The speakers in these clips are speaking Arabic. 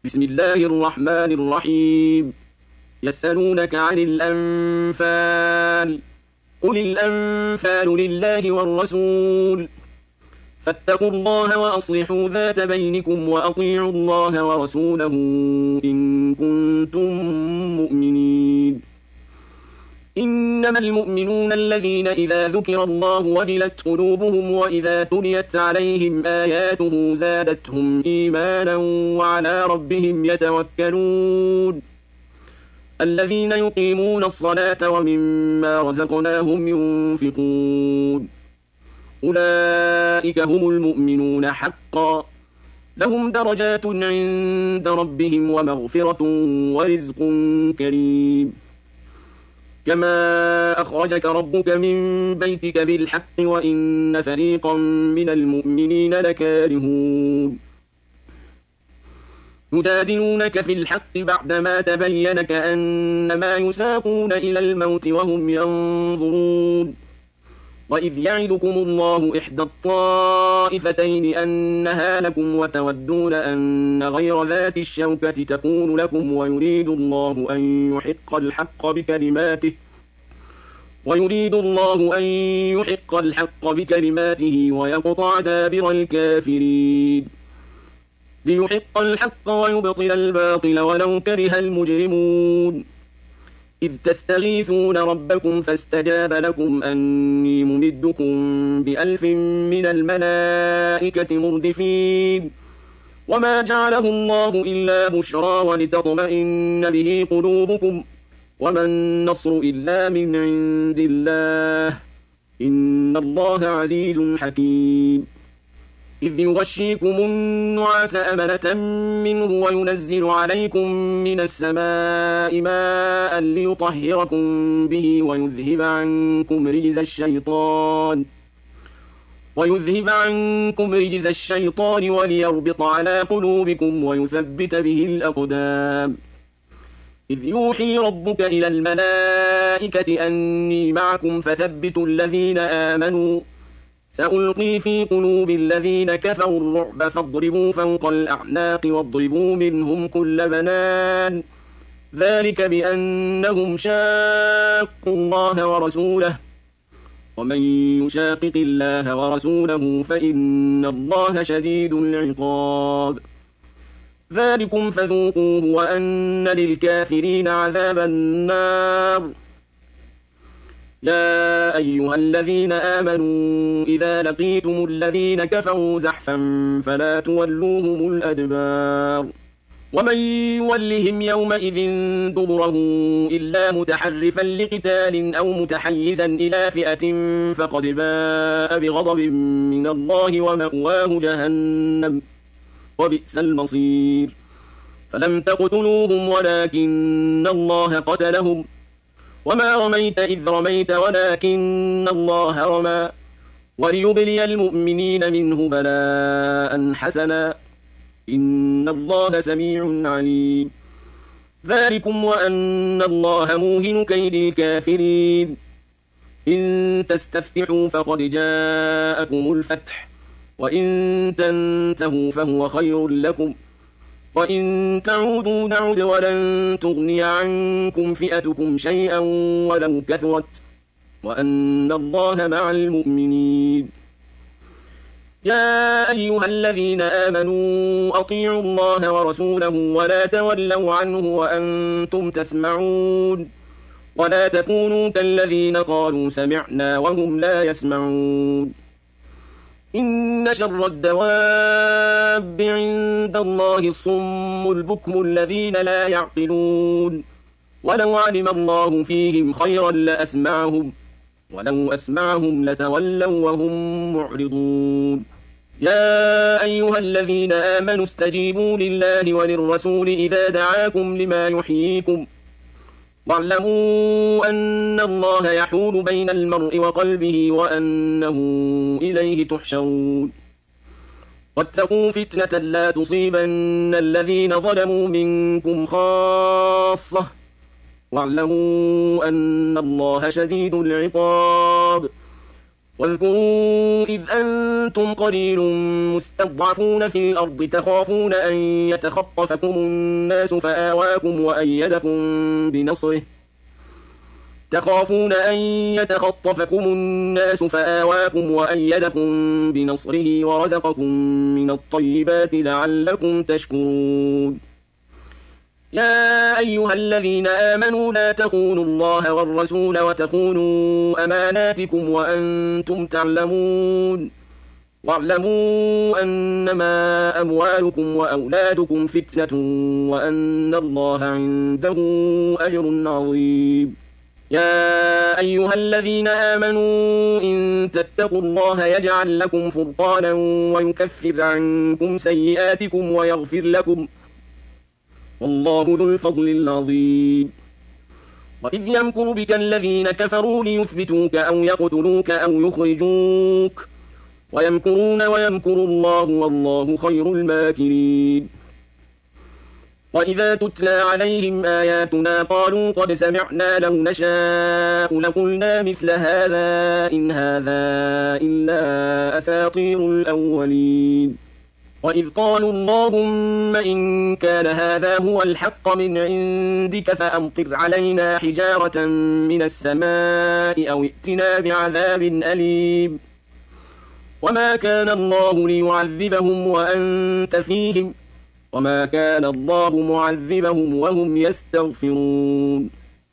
بسم الله الرحمن الرحيم. يسألونك عن الأنفال، قل الأنفال لله والرسول، فاتقوا الله وأصلحوا ذات بينكم وأطيعوا الله ورسوله إن كنتم مؤمنين. إنما المؤمنون الذين إذا ذكر الله وجلت قلوبهم وإذا تليت عليهم آياته زادتهم إيمانا وعلى ربهم يتوكلون. الذين يقيمون الصلاة ومما رزقناهم ينفقون، أولئك هم المؤمنون حقا، لهم درجات عند ربهم ومغفرة ورزق كريم. كما أخرجك ربك من بيتك بالحق وإن فريقا من المؤمنين لكارهون. يجادلونك في الحق بعدما تبين كأنما يساقون إلى الموت وهم ينظرون. وإذ يعدكم الله إحدى الطائفتين أنها لكم وتودون أن غير ذات الشوكة تكون لكم ويريد الله أن يحق الحق بكلماته ويقطع دابر الكافرين، ليحق الحق ويبطل الباطل ولو كره المجرمون. إذ تستغيثون ربكم فاستجاب لكم أني ممدكم ب1000 من الملائكة مردفين، وما جعله الله إلا بشرى ولتطمئن به قلوبكم، وما النصر إلا من عند الله، إن الله عزيز حكيم. إذ يغشيكم النعاس أمنة منه وينزل عليكم من السماء ماء ليطهركم به ويذهب عنكم رجز الشيطان وليربط على قلوبكم ويثبت به الأقدام. إذ يوحي ربك إلى الملائكة أني معكم فثبتوا الذين آمنوا، سألقي في قلوب الذين كفروا الرعب فاضربوا فوق الأعناق واضربوا منهم كل بنان، ذلك بأنهم شاقوا الله ورسوله، ومن يشاقق الله ورسوله فإن الله شديد العقاب. ذلكم فذوقوه وأن للكافرين عذاب النار. يا أيها الذين آمنوا إذا لقيتم الذين كفروا زحفا فلا تولوهم الأدبار، ومن يولهم يومئذ دبره إلا متحرفا لقتال أو متحيزا إلى فئة فقد باء بغضب من الله ومأواه جهنم وبئس المصير. فلم تقتلوهم ولكن الله قتلهم، وما رميت إذ رميت ولكن الله رمى، وليبلي المؤمنين منه بلاء حسنا، إن الله سميع عليم. ذلكم وأن الله موهن كيد الكافرين. إن تستفتحوا فقد جاءكم الفتح، وإن تنتهوا فهو خير لكم، وإن تعودوا نعد ولن تغني عنكم فئتكم شيئا ولو كثرت، وأن الله مع المؤمنين. يا أيها الذين آمنوا أطيعوا الله ورسوله ولا تولوا عنه وأنتم تسمعون، ولا تكونوا كالذين قالوا سمعنا وهم لا يسمعون. إن شر الدواب عند الله الصم البكم الذين لا يعقلون، ولو علم الله فيهم خيرا لأسمعهم، ولو أسمعهم لتولوا وهم معرضون. يا أيها الذين آمنوا استجيبوا لله وللرسول إذا دعاكم لما يحييكم، واعلموا أن الله يحول بين المرء وقلبه وأنه إليه تحشرون. واتقوا فتنة لا تصيبن الذين ظلموا منكم خاصة، واعلموا أن الله شديد العقاب. واذكروا إذ أنتم قليل مستضعفون في الأرض تخافون أن يتخطفكم الناس فآواكم وأيدكم بنصره ورزقكم من الطيبات لعلكم تشكرون. يا أيها الذين آمنوا لا تخونوا الله والرسول وتخونوا أماناتكم وأنتم تعلمون واعلموا أنما أموالكم وأولادكم فتنة وأن الله عنده أجر عظيم. يا أيها الذين آمنوا إن تتقوا الله يجعل لكم فرقانا ويكفر عنكم سيئاتكم ويغفر لكم والله ذو الفضل العظيم. وإذ يمكر بك الذين كفروا ليثبتوك أو يقتلوك أو يخرجوك ويمكرون ويمكر الله والله خير الماكرين. وإذا تتلى عليهم آياتنا قالوا قد سمعنا لو نشاء لقلنا مثل هذا إن هذا إلا أساطير الأولين. وإذ قالوا اللهم إن كان هذا هو الحق من عندك فأمطر علينا حجارة من السماء أو ائتنا بعذاب أليم. وما كان الله ليعذبهم وأنت فيهم وما كان الله معذبهم وهم يستغفرون.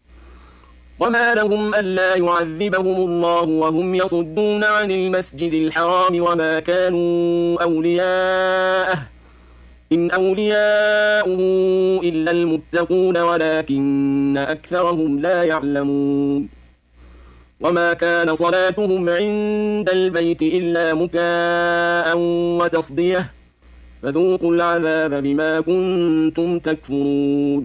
وما لهم ألا يعذبهم الله وهم يصدون عن المسجد الحرام وما كانوا أولياءه إن أولياؤه إلا المتقون ولكن أكثرهم لا يعلمون. وما كان صلاتهم عند البيت إلا مكاء وتصدية فذوقوا العذاب بما كنتم تكفرون.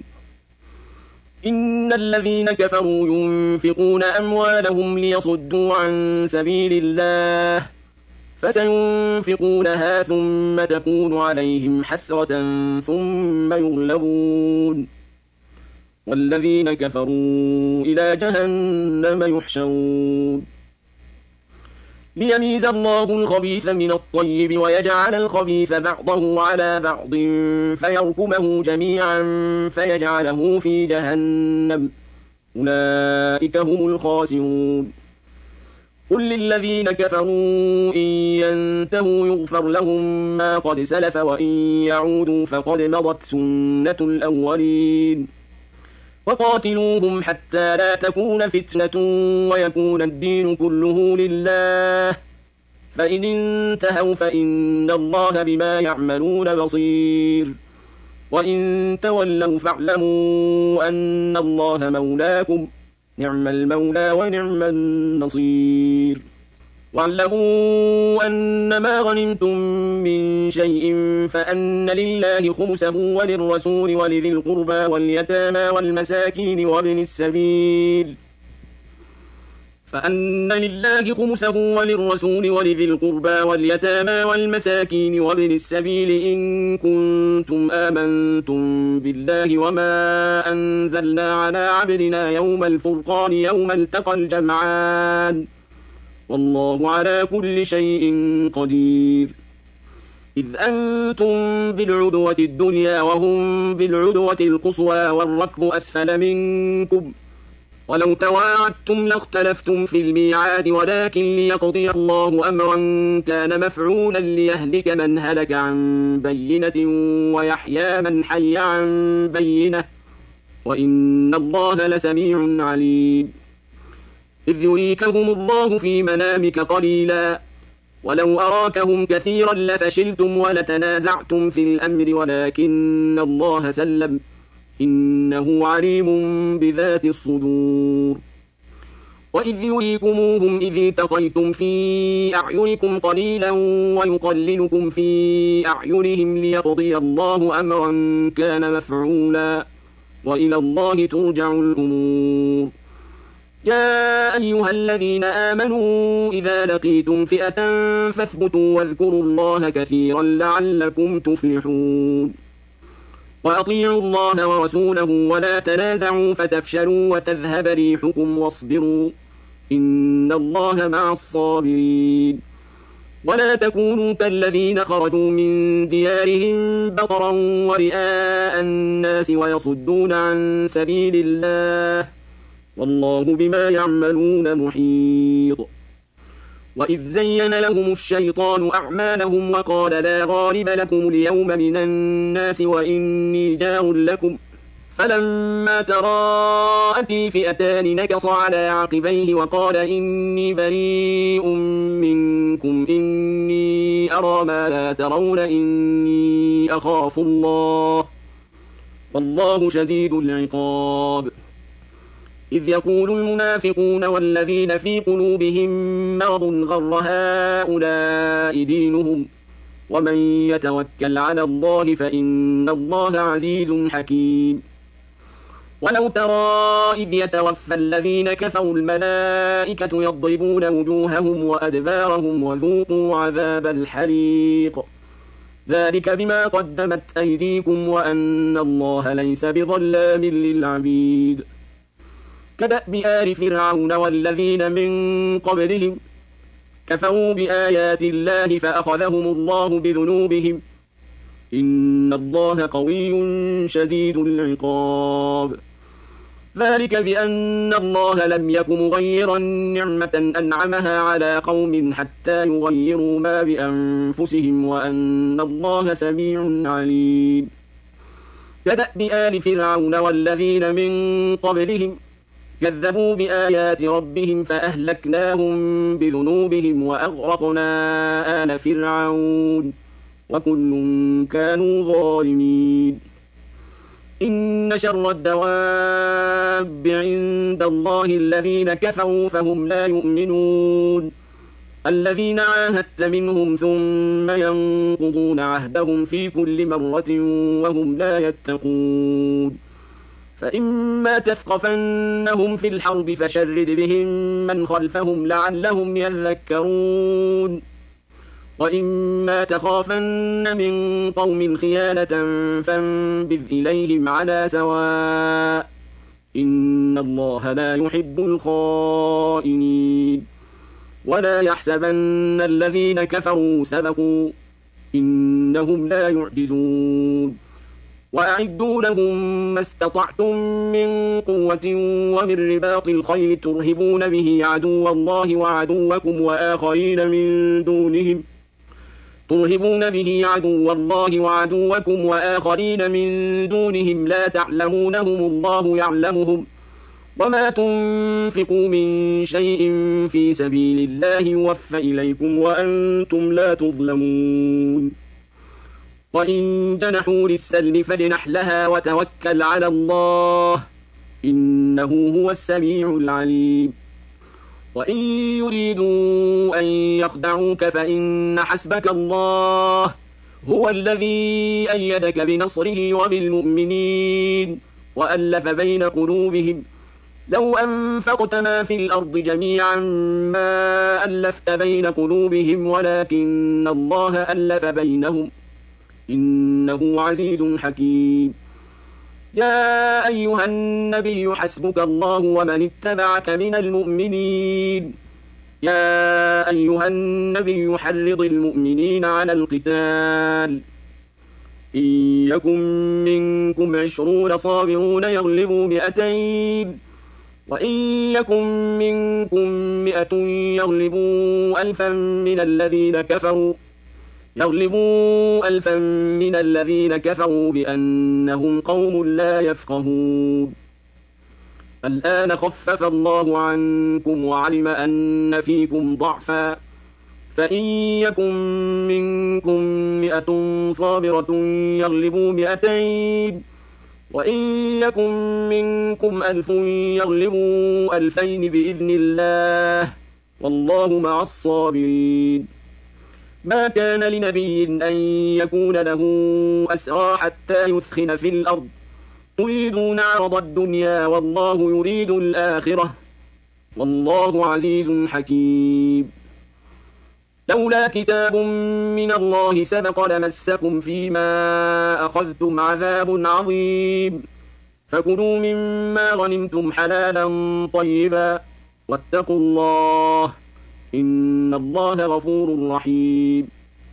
إن الذين كفروا ينفقون أموالهم ليصدوا عن سبيل الله فسينفقونها ثم تكون عليهم حسرة ثم يغلبون والذين كفروا إلى جهنم يحشرون. ليميز الله الخبيث من الطيب ويجعل الخبيث بعضه على بعض فيركمه جميعا فيجعله في جهنم أولئك هم الخاسرون. قل للذين كفروا إن ينتهوا يغفر لهم ما قد سلف وإن يعودوا فقد مضت سنة الأولين. وقاتلوهم حتى لا تكون فتنة ويكون الدين كله لله فإن انتهوا فإن الله بما يعملون بصير. وإن تولوا فاعلموا أن الله مولاكم نعم المولى ونعم النصير. واعلموا أن ما غنمتم من شيء فأن لله خمسه وللرسول ولذي القربى واليتامى والمساكين وابن السبيل فأن لله خمسه وللرسول ولذي القربى واليتامى والمساكين وابن السبيل إن كنتم آمنتم بالله وما أنزلنا على عبدنا يوم الفرقان يوم التقى الجمعان والله على كل شيء قدير. إذ أنتم بالعدوة الدنيا وهم بالعدوة القصوى والركب أسفل منكم ولو تواعدتم لاختلفتم في الميعاد ولكن ليقضي الله أمرا كان مفعولا ليهلك من هلك عن بينة ويحيى من حي عن بينة وإن الله لسميع عليم. إذ يريكهم الله في منامك قليلا ولو أراكهم كثيرا لفشلتم ولتنازعتم في الأمر ولكن الله سلم إنه عليم بذات الصدور. وإذ يريكموهم إذ التقيتم في أعينكم قليلا ويقللكم في أعينهم ليقضي الله أمرا كان مفعولا وإلى الله ترجع الأمور. يا أيها الذين آمنوا إذا لقيتم فئة فاثبتوا واذكروا الله كثيرا لعلكم تفلحون. وأطيعوا الله ورسوله ولا تنازعوا فتفشلوا وتذهب ريحكم واصبروا إن الله مع الصابرين. ولا تكونوا كالذين خرجوا من ديارهم بطرا ورئاء الناس ويصدون عن سبيل الله، والله بما يعملون محيط. وإذ زين لهم الشيطان أعمالهم وقال لا غالب لكم اليوم من الناس وإني جار لكم، فلما تراءت الفئتان نكص على عقبيه وقال إني بريء منكم إني أرى ما لا ترون إني أخاف الله، والله شديد العقاب. إذ يقول المنافقون والذين في قلوبهم مرض غر هؤلاء دينهم، ومن يتوكل على الله فإن الله عزيز حكيم. ولو ترى إذ يتوفى الذين كفروا الملائكة يضربون وجوههم وأدبارهم وذوقوا عذاب الحريق، ذلك بما قدمت أيديكم وأن الله ليس بظلام للعبيد. كدأب آل فرعون والذين من قبلهم كفروا بآيات الله فأخذهم الله بذنوبهم، إن الله قوي شديد العقاب. ذلك بأن الله لم يك مغيرا نعمة أنعمها على قوم حتى يغيروا ما بأنفسهم وأن الله سميع عليم. كدأب آل فرعون والذين من قبلهم كذبوا بآيات ربهم فأهلكناهم بذنوبهم وأغرقنا آل فرعون وكل كانوا ظالمين. إن شر الدواب عند الله الذين كفروا فهم لا يؤمنون، الذين عاهدت منهم ثم ينقضون عهدهم في كل مرة وهم لا يتقون. فإما تثقفنهم في الحرب فشرد بهم من خلفهم لعلهم يذكرون، وإما تخافن من قوم خيانة فانبذ إليهم على سواء، إن الله لا يحب الخائنين. ولا يحسبن الذين كفروا سبقوا، إنهم لا يعجزون. وأعدوا لهم ما استطعتم من قوة ومن رباط الخيل ترهبون به عدو الله وعدوكم وآخرين من دونهم لا تعلمونهم الله يعلمهم، وما تنفقوا من شيء في سبيل الله يوفى إليكم وأنتم لا تظلمون. وإن جنحوا للسلم فاجنح لها وتوكل على الله، إنه هو السميع العليم. وإن يريدوا أن يخدعوك فإن حسبك الله، هو الذي أيدك بنصره وبالمؤمنين وألف بين قلوبهم، لو أنفقت ما في الأرض جميعا ما ألفت بين قلوبهم ولكن الله ألف بينهم، إنه عزيز حكيم. يا أيها النبي حسبك الله ومن اتبعك من المؤمنين. يا أيها النبي حرض المؤمنين على القتال، إن يكن منكم 20 صابرون يغلبوا 200، وإن يكن منكم 100 يغلبوا 1000 من الذين كفروا بأنهم قوم لا يفقهون. الآن خفف الله عنكم وعلم أن فيكم ضعفا، فإن يكن منكم 100 صابرة يغلبوا 200، وإن يكن منكم 1000 يغلبوا 2000 بإذن الله، والله مع الصابرين. ما كان لنبي أن يكون له أسرى حتى يثخن في الأرض، تريدون عرض الدنيا والله يريد الآخرة، والله عزيز حكيم. لولا كتاب من الله سبق لمسكم فيما أخذتم عذاب عظيم، فكلوا مما غنمتم حلالا طيبا، واتقوا الله إن الله غفور رحيم.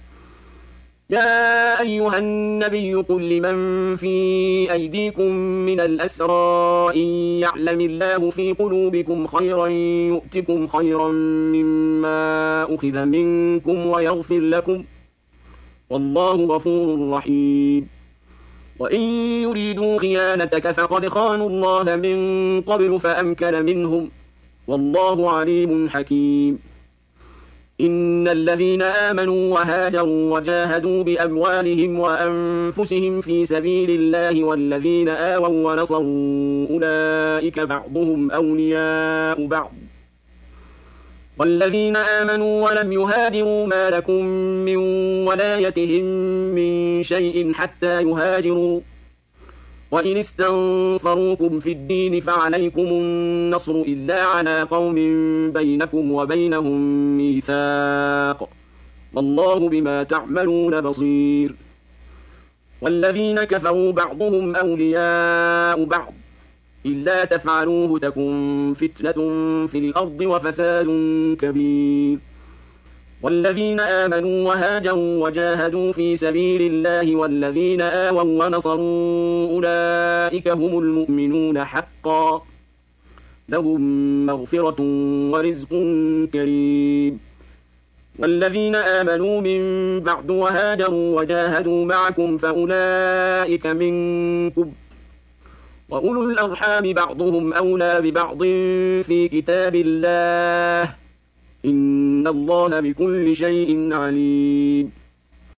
يا أيها النبي قل لمن في أيديكم من الأسرى إن يعلم الله في قلوبكم خيرا يؤتكم خيرا مما أخذ منكم ويغفر لكم والله غفور رحيم. وإن يريدوا خيانتك فقد خانوا الله من قبل فأمكن منهم والله عليم حكيم. إن الذين آمنوا وهاجروا وجاهدوا بأموالهم وأنفسهم في سبيل الله والذين آووا ونصروا أولئك بعضهم أولياء بعض والذين آمنوا ولم يهاجروا ما لكم من ولايتهم من شيء حتى يهاجروا وإن استنصروكم في الدين فعليكم النصر إلا على قوم بينكم وبينهم ميثاق والله بما تعملون بصير. والذين كفروا بعضهم أولياء بعض إلا تفعلوه تكن فتنة في الأرض وفساد كبير. والذين آمنوا وهاجروا وجاهدوا في سبيل الله والذين آووا ونصروا أولئك هم المؤمنون حقا لهم مغفرة ورزق كريم. والذين آمنوا من بعد وهاجروا وجاهدوا معكم فأولئك منكم وأولو الأرحام بعضهم أولى ببعض في كتاب الله إن الله بكل شيء عليم.